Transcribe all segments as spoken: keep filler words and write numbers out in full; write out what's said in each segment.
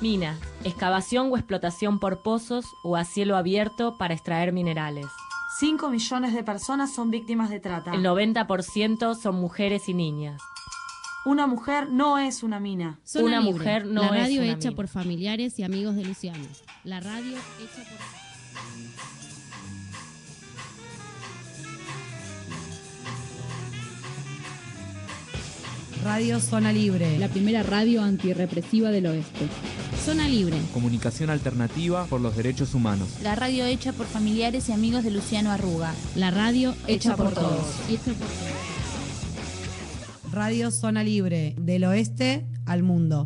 Mina, excavación o explotación por pozos o a cielo abierto para extraer minerales. cinco millones de personas son víctimas de trata. El noventa por ciento son mujeres y niñas. Una mujer no es una mina. Zona Una Libre, mujer no la es radio una hecha mina. por familiares y amigos de Luciano. La radio hecha por... Radio Zona Libre, la primera radio antirrepresiva del oeste. Zona Libre, comunicación alternativa por los derechos humanos. La radio hecha por familiares y amigos de Luciano Arruga. la radio hecha, Hecha por, por todos. todos. Hecha por todos. Radio Zona Libre, del oeste al mundo.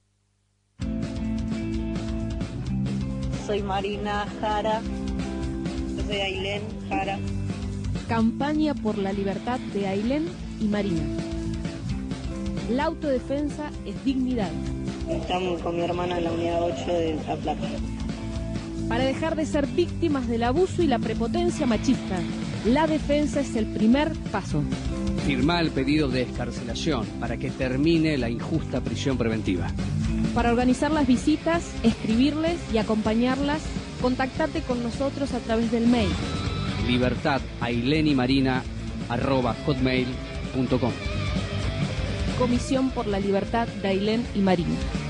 Soy Marina Jara, yo soy Ailén Jara. Campaña por la libertad de Ailén y Marina. La autodefensa es dignidad. Estamos con mi hermana en la unidad ocho de La Plata. Para dejar de ser víctimas del abuso y la prepotencia machista, la defensa es el primer paso. Firmá el pedido de excarcelación para que termine la injusta prisión preventiva. Para organizar las visitas, escribirles y acompañarlas, contactate con nosotros a través del mail. Libertad Ailén y Marina arroba hotmail punto com. Comisión por la Libertad de Ailén y Marina.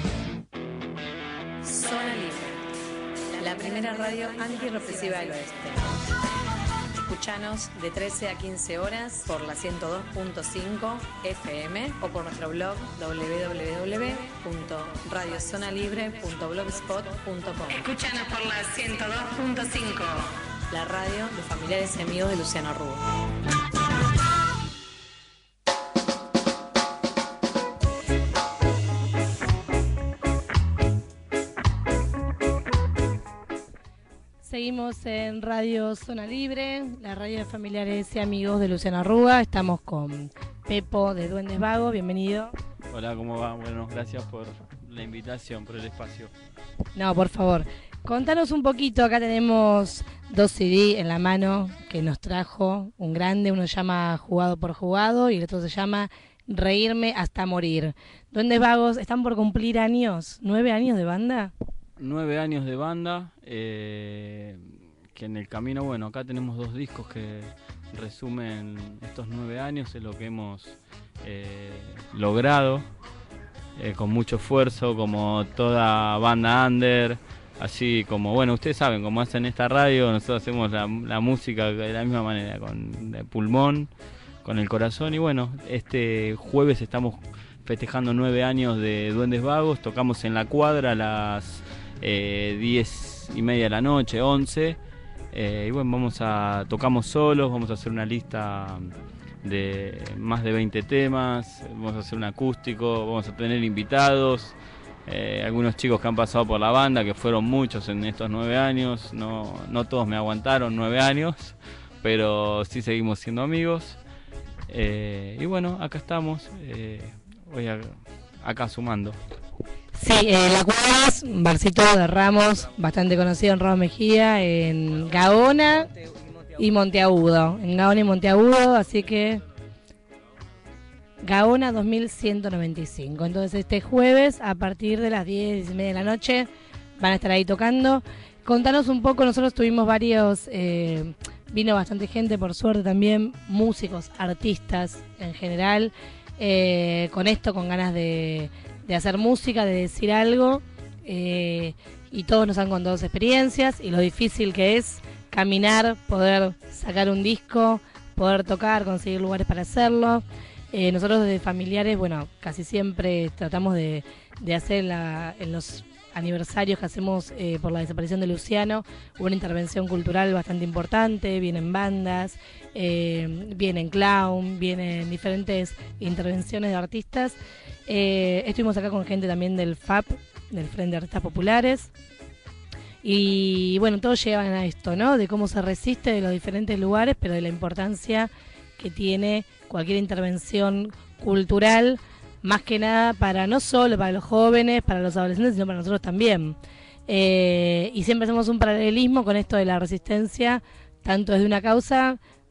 Zona Libre, la primera radio antirrepresiva del oeste. Escuchanos de trece a quince horas por la ciento dos punto cinco F M o por nuestro blog doble u doble u doble u punto radio zona libre punto blogspot punto com. Escuchanos por la ciento dos punto cinco, la radio de familiares y amigos de Luciano Arruga. Seguimos en Radio Zona Libre, la radio de familiares y amigos de Luciano Arruga. Estamos con Pepo de Duendes Vagos, bienvenido. Hola, ¿cómo va? Bueno, gracias por la invitación, por el espacio. No, por favor, contanos un poquito. Acá tenemos dos C D en la mano que nos trajo un grande. Uno se llama Jugado por Jugado y el otro se llama Reírme hasta morir. Duendes Vagos están por cumplir años, nueve años de banda. Nueve años de banda, eh, que en el camino, bueno, acá tenemos dos discos que resumen estos nueve años, es lo que hemos eh, logrado, eh, con mucho esfuerzo, como toda banda under, así como, bueno, ustedes saben, como hacen esta radio, nosotros hacemos la, la música de la misma manera, con el pulmón, con el corazón, y bueno, este jueves estamos festejando nueve años de Duendes Vagos, tocamos en La Cuadra a las Eh, diez y media de la noche, once, eh, y bueno, vamos a tocamos solos, vamos a hacer una lista de más de veinte temas, vamos a hacer un acústico, vamos a tener invitados, eh, algunos chicos que han pasado por la banda, que fueron muchos en estos nueve años, no, no todos me aguantaron nueve años, pero sí seguimos siendo amigos, eh, y bueno, acá estamos, eh, hoy a, acá sumando. Sí, eh, La Cuadra es un barcito de Ramos, bastante conocido en Ramos Mejía, en Gaona y Monteagudo. En Gaona y Monteagudo, así que Gaona dos mil ciento noventa y cinco. Entonces este jueves, a partir de las diez y media de la noche, van a estar ahí tocando. Contanos un poco, nosotros tuvimos varios, eh, vino bastante gente, por suerte también, músicos, artistas en general, eh, con esto, con ganas de... de hacer música, de decir algo, eh, y todos nos han contado sus experiencias y lo difícil que es caminar, poder sacar un disco, poder tocar, conseguir lugares para hacerlo. Eh, nosotros desde familiares, bueno, casi siempre tratamos de, de hacer la, en los aniversarios que hacemos eh, por la desaparición de Luciano, una intervención cultural bastante importante, vienen bandas, eh, vienen clown, vienen diferentes intervenciones de artistas. Eh, estuvimos acá con gente también del F A P, del Frente de Artistas Populares, y bueno, todos llevan a esto, ¿no? De cómo se resiste de los diferentes lugares, pero de la importancia que tiene cualquier intervención cultural, más que nada para no solo para los jóvenes, para los adolescentes, sino para nosotros también. Eh, y siempre hacemos un paralelismo con esto de la resistencia, tanto desde una causa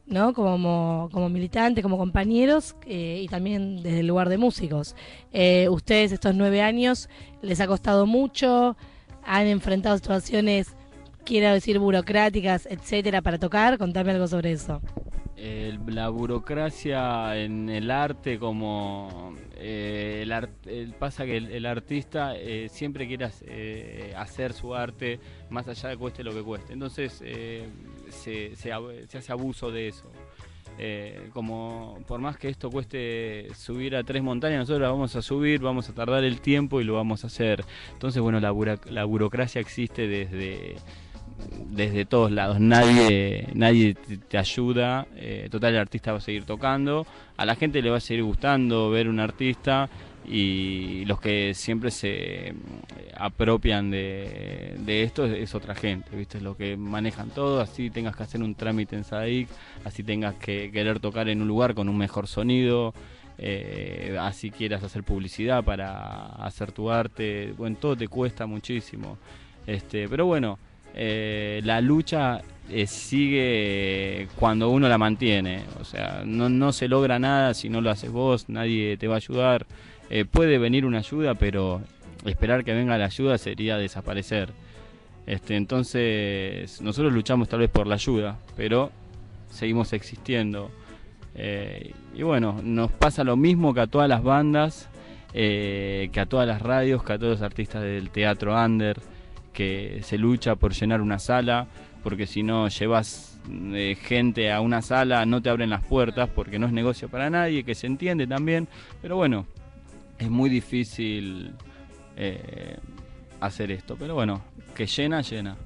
¿no? Como, como militantes, como compañeros eh, y también desde el lugar de músicos. Eh, ustedes estos nueve años les ha costado mucho, han enfrentado situaciones, quiero decir, burocráticas, etcétera, para tocar. Contame algo sobre eso. El, la burocracia en el arte, como eh, el, art, el pasa que el, el artista eh, siempre quiere eh, hacer su arte más allá de cueste lo que cueste, entonces eh, se, se, se hace abuso de eso. Eh, como por más que esto cueste subir a tres montañas, nosotros la vamos a subir, vamos a tardar el tiempo y lo vamos a hacer. Entonces, bueno, la, buro, la burocracia existe desde desde todos lados, nadie nadie te, te ayuda, eh, total el artista va a seguir tocando, a la gente le va a seguir gustando ver un artista, y los que siempre se apropian de, de esto es, es otra gente, ¿viste? Los que manejan todo, así tengas que hacer un trámite en S A D I C, así tengas que querer tocar en un lugar con un mejor sonido, eh, así quieras hacer publicidad para hacer tu arte, bueno, todo te cuesta muchísimo, este, pero bueno, Eh, la lucha eh, sigue cuando uno la mantiene, o sea, no, no se logra nada si no lo haces vos, nadie te va a ayudar, eh, puede venir una ayuda, pero esperar que venga la ayuda sería desaparecer, este, entonces nosotros luchamos tal vez por la ayuda, pero seguimos existiendo, eh, y bueno, nos pasa lo mismo que a todas las bandas, eh, que a todas las radios, que a todos los artistas del teatro under, que se lucha por llenar una sala, porque si no llevas eh, gente a una sala no te abren las puertas, porque no es negocio para nadie, que se entiende también, pero bueno, es muy difícil eh, hacer esto, pero bueno, que llena, llena.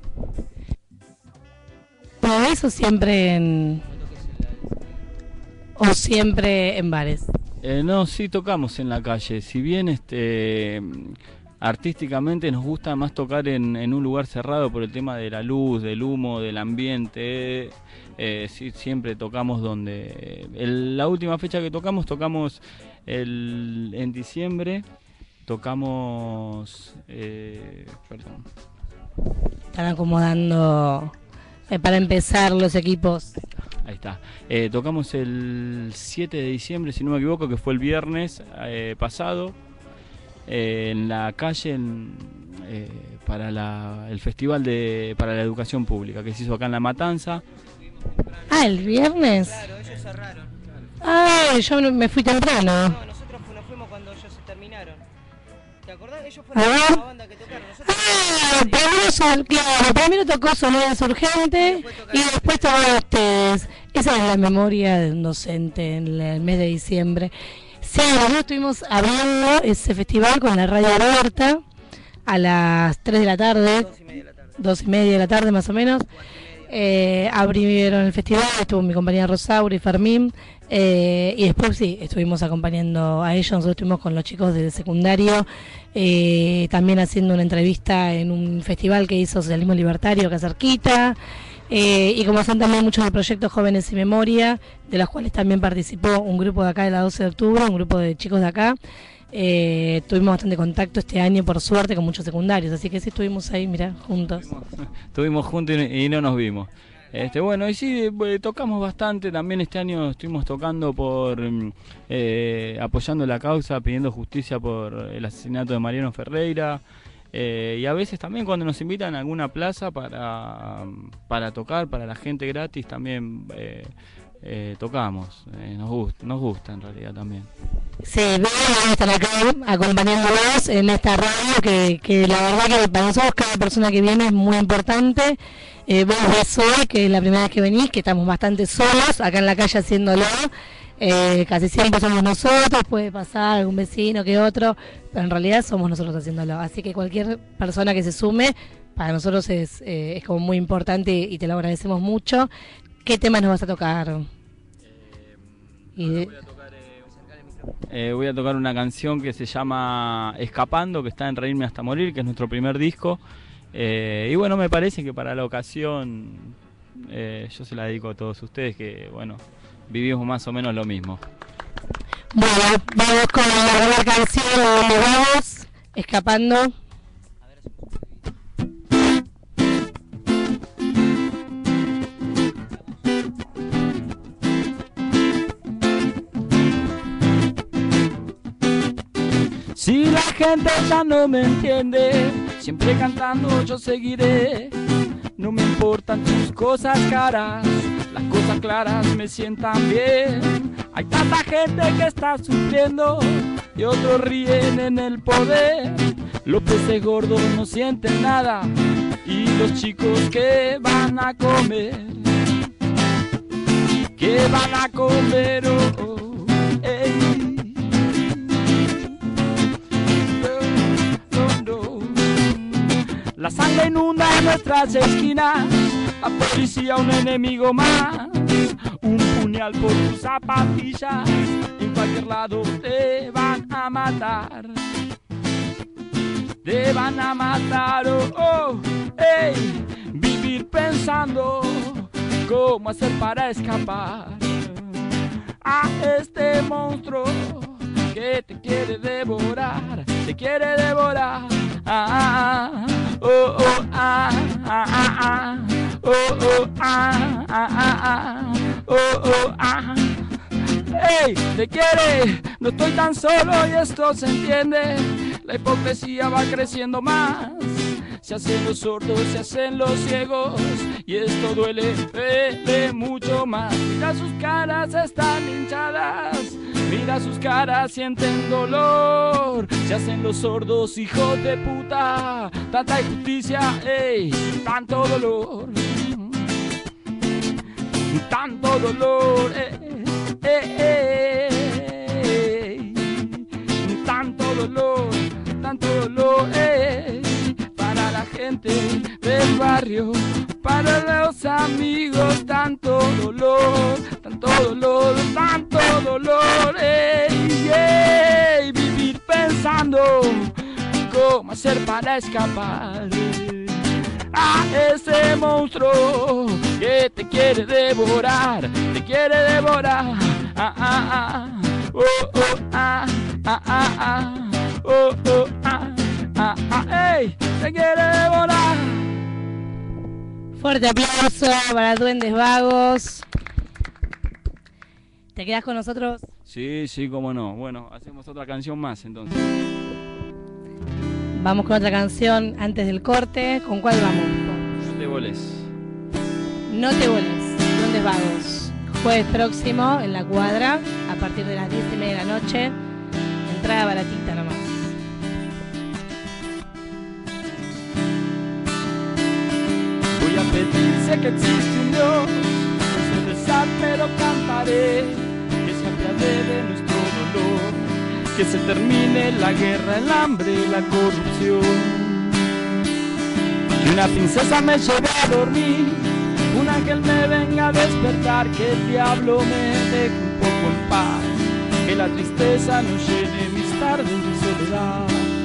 ¿Todo eso siempre en... o siempre en bares? Eh, no, sí tocamos en la calle, si bien este... artísticamente nos gusta más tocar en, en un lugar cerrado por el tema de la luz, del humo, del ambiente. Eh, sí, siempre tocamos donde... El, la última fecha que tocamos, tocamos el, en diciembre, tocamos... Eh, perdón. Están acomodando eh, para empezar los equipos. Ahí está. Eh, tocamos el siete de diciembre, si no me equivoco, que fue el viernes eh, pasado. Eh, en la calle en, eh, para la, el festival de para la educación pública que se hizo acá en La Matanza. Ah, el viernes. Claro, ellos cerraron. Ah, yo me fui temprano. No, nosotros nos fuimos cuando ellos se terminaron. ¿Te acordás? Ellos fueron la última banda que tocaron. Nosotros ah, primero, claro, primero tocó Sonoras Urgente y después tocaron ustedes. Esa es la memoria de un docente en el mes de diciembre. Sí, nosotros estuvimos abriendo ese festival con la radio abierta a las tres de la tarde, dos y media de la tarde, dos y media de la tarde más o menos. Eh, abrieron el festival, estuvo mi compañera Rosauri, Fermín, eh, y después sí, estuvimos acompañando a ellos, nosotros estuvimos con los chicos del secundario, eh, también haciendo una entrevista en un festival que hizo Socialismo Libertario acá cerquita. Eh, y como son también muchos de proyectos Jóvenes y Memoria, de los cuales también participó un grupo de acá de la doce de octubre, un grupo de chicos de acá, eh, tuvimos bastante contacto este año, por suerte, con muchos secundarios, así que sí estuvimos ahí, mirá, juntos. Estuvimos juntos y, y no nos vimos. Este, bueno, y sí, eh, tocamos bastante, también este año estuvimos tocando por, eh, apoyando la causa, pidiendo justicia por el asesinato de Mariano Ferreira. Eh, y a veces también cuando nos invitan a alguna plaza para, para tocar, para la gente gratis, también eh, eh, tocamos, eh, nos gusta, nos gusta en realidad también. Sí, vamos a estar acá acompañándonos en esta radio que, que la verdad que para nosotros cada persona que viene es muy importante. Eh, vos ves hoy que es la primera vez que venís, que estamos bastante solos acá en la calle haciéndolo. Eh, casi siempre somos nosotros, puede pasar algún vecino que otro, pero en realidad somos nosotros haciéndolo. Así que cualquier persona que se sume, para nosotros es, eh, es como muy importante y te lo agradecemos mucho. ¿Qué temas nos vas a tocar? Eh, y de... voy, a tocar eh, eh, voy a tocar una canción que se llama Escapando, que está en Reírme hasta morir, que es nuestro primer disco. Eh, y bueno, me parece que para la ocasión eh, yo se la dedico a todos ustedes, que bueno, vivimos más o menos lo mismo. Bueno, vamos con la primera canción de donde vamos, Escapando. gente ya no me entiende. Siempre cantando yo seguiré. No me importan tus cosas caras, las cosas claras me sientan bien. Hay tanta gente que está sufriendo y otros ríen en el poder. Los peces gordos no sienten nada y los chicos que van a comer, que van a comer, oh, oh, ey. No, no, no. La sangre inunda nuestras esquinas, la policía un enemigo más, un puñal por tus zapatillas, en cualquier lado te van a matar. Te van a matar, oh, oh, ey, vivir pensando cómo hacer para escapar a este monstruo que te quiere devorar, te quiere devorar, ah, ah, oh, oh, ah, ah, ah, ah, oh, oh, ah, ah, ah, ah, oh, oh, ah. ¡Ey! ¡Te quiere! No estoy tan solo y esto se entiende. La hipocresía va creciendo más. Se hacen los sordos, se hacen los ciegos. Y esto duele, duele mucho más. Mira sus caras, están hinchadas. Mira sus caras, sienten dolor. Se hacen los sordos, hijos de puta. Tanta injusticia, ey, tanto dolor. Tanto dolor, ey. Eh, eh, eh, tanto dolor, tanto dolor, eh, para la gente del barrio, para los amigos, tanto dolor, tanto dolor, tanto dolor, eh, eh, vivir pensando cómo hacer para escapar a ese monstruo que te quiere devorar, te quiere devorar, ah, ah, ah, oh, oh, ah, ah, ah, ah, oh, oh, ah, ah, ah, ey, te quiere devorar. Fuerte aplauso para Duendes Vagos. ¿Te quedas con nosotros? Sí, sí, cómo no. Bueno, hacemos otra canción más entonces. Vamos con otra canción antes del corte. ¿Con cuál vamos? No te voles. No te voles. Duendes Vagos. Jueves próximo en La Cuadra, a partir de las diez y media de la noche. Entrada baratita nomás. Voy a pedir, sé que existe un Dios, no sé rezar pero cantaré, que se apiade de nuestro dolor, que se termine la guerra, el hambre y la corrupción. Que una princesa me lleve a dormir, un ángel me venga a despertar, que el diablo me deje un poco en paz, que la tristeza no llene mis tardes de soledad.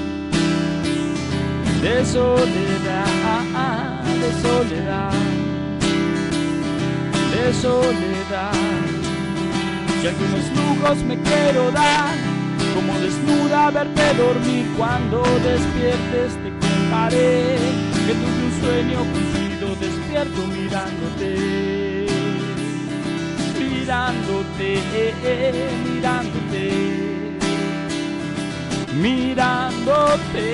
De soledad, de soledad, de soledad. Que algunos lujos me quiero dar, como desnuda verte dormir, cuando despiertes te contaré que tuve un sueño cumplido despierto mirándote, mirándote, mirándote, mirándote,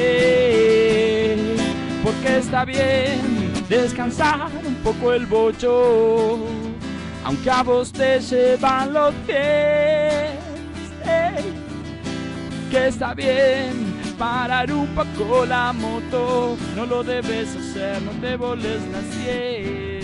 porque está bien descansar un poco el bocho, aunque a vos te llevan los pies, ey, que está bien parar un poco la moto, no lo debes hacer, no te voles la cien.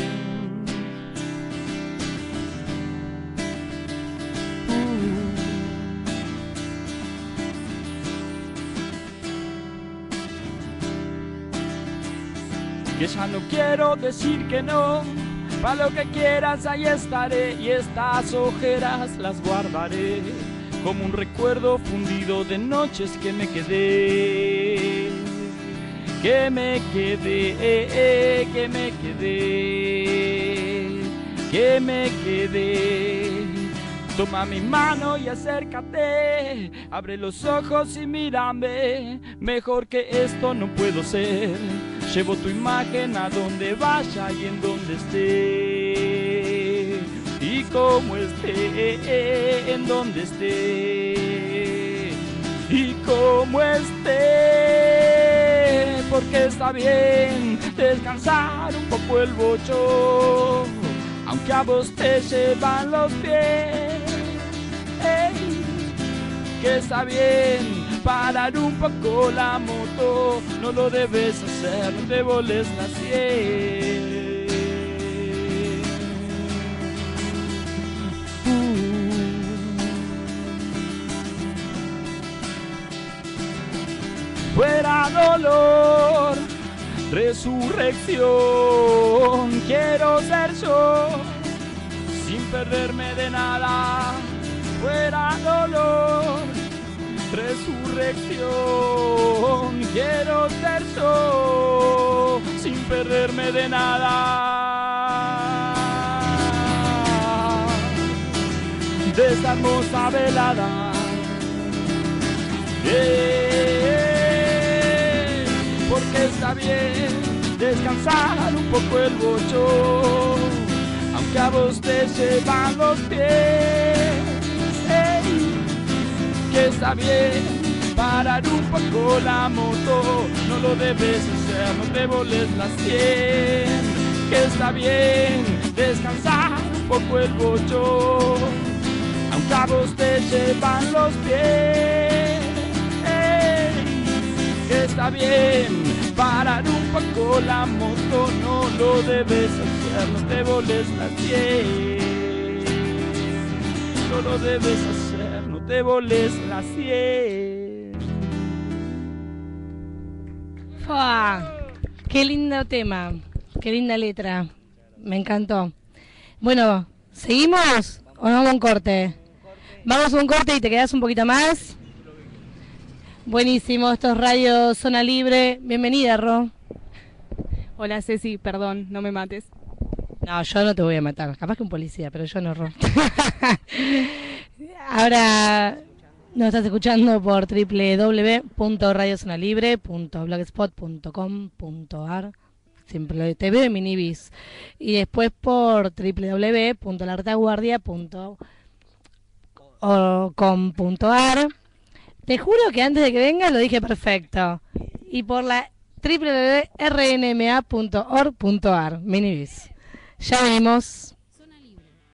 Uh. Que ya no quiero decir que no, para lo que quieras ahí estaré, y estas ojeras las guardaré como un recuerdo fundido de noches que me quedé, que me quedé, que me quedé, que me quedé. Toma mi mano y acércate, abre los ojos y mírame, mejor que esto no puedo ser. Llevo tu imagen a donde vaya y en donde esté, y como esté, en donde esté, y como esté, porque está bien descansar un poco el bocho, aunque a vos te llevan los pies. Ey, que está bien parar un poco la moto, no lo debes hacer, no te voles la sien. Fuera dolor, resurrección, quiero ser yo, sin perderme de nada. Fuera dolor, resurrección, quiero ser yo, sin perderme de nada. De esta hermosa velada, eh, porque está bien descansar un poco el bocho, aunque a vos te llevan los pies. Ey, que está bien parar un poco la moto, no lo debes hacer, no te voles la sien. Que está bien descansar un poco el bocho, aunque a vos te llevan los pies. Ey, que está bien parar un poco la moto, no lo debes hacer, no te voles la sien. No lo debes hacer, no te voles la sien. ¡Fua! Qué lindo tema, qué linda letra, me encantó. Bueno, ¿seguimos o no vamos a un corte? Vamos a un corte y te quedas un poquito más. Buenísimo, esto es Radio Zona Libre. Bienvenida, Ro. Hola, Ceci, perdón, no me mates. No, yo no te voy a matar, capaz que un policía, pero yo no, Ro. Ahora nos estás escuchando por doble u doble u doble u punto radio zona libre punto blogspot punto com punto a r, Simple T V, Minibis, y después por doble u doble u doble u punto la retaguardia punto com punto a r. Te juro que antes de que vengas lo dije perfecto. Y por la doble u doble u doble u punto r n m a punto org punto a r, Minibis. Ya venimos.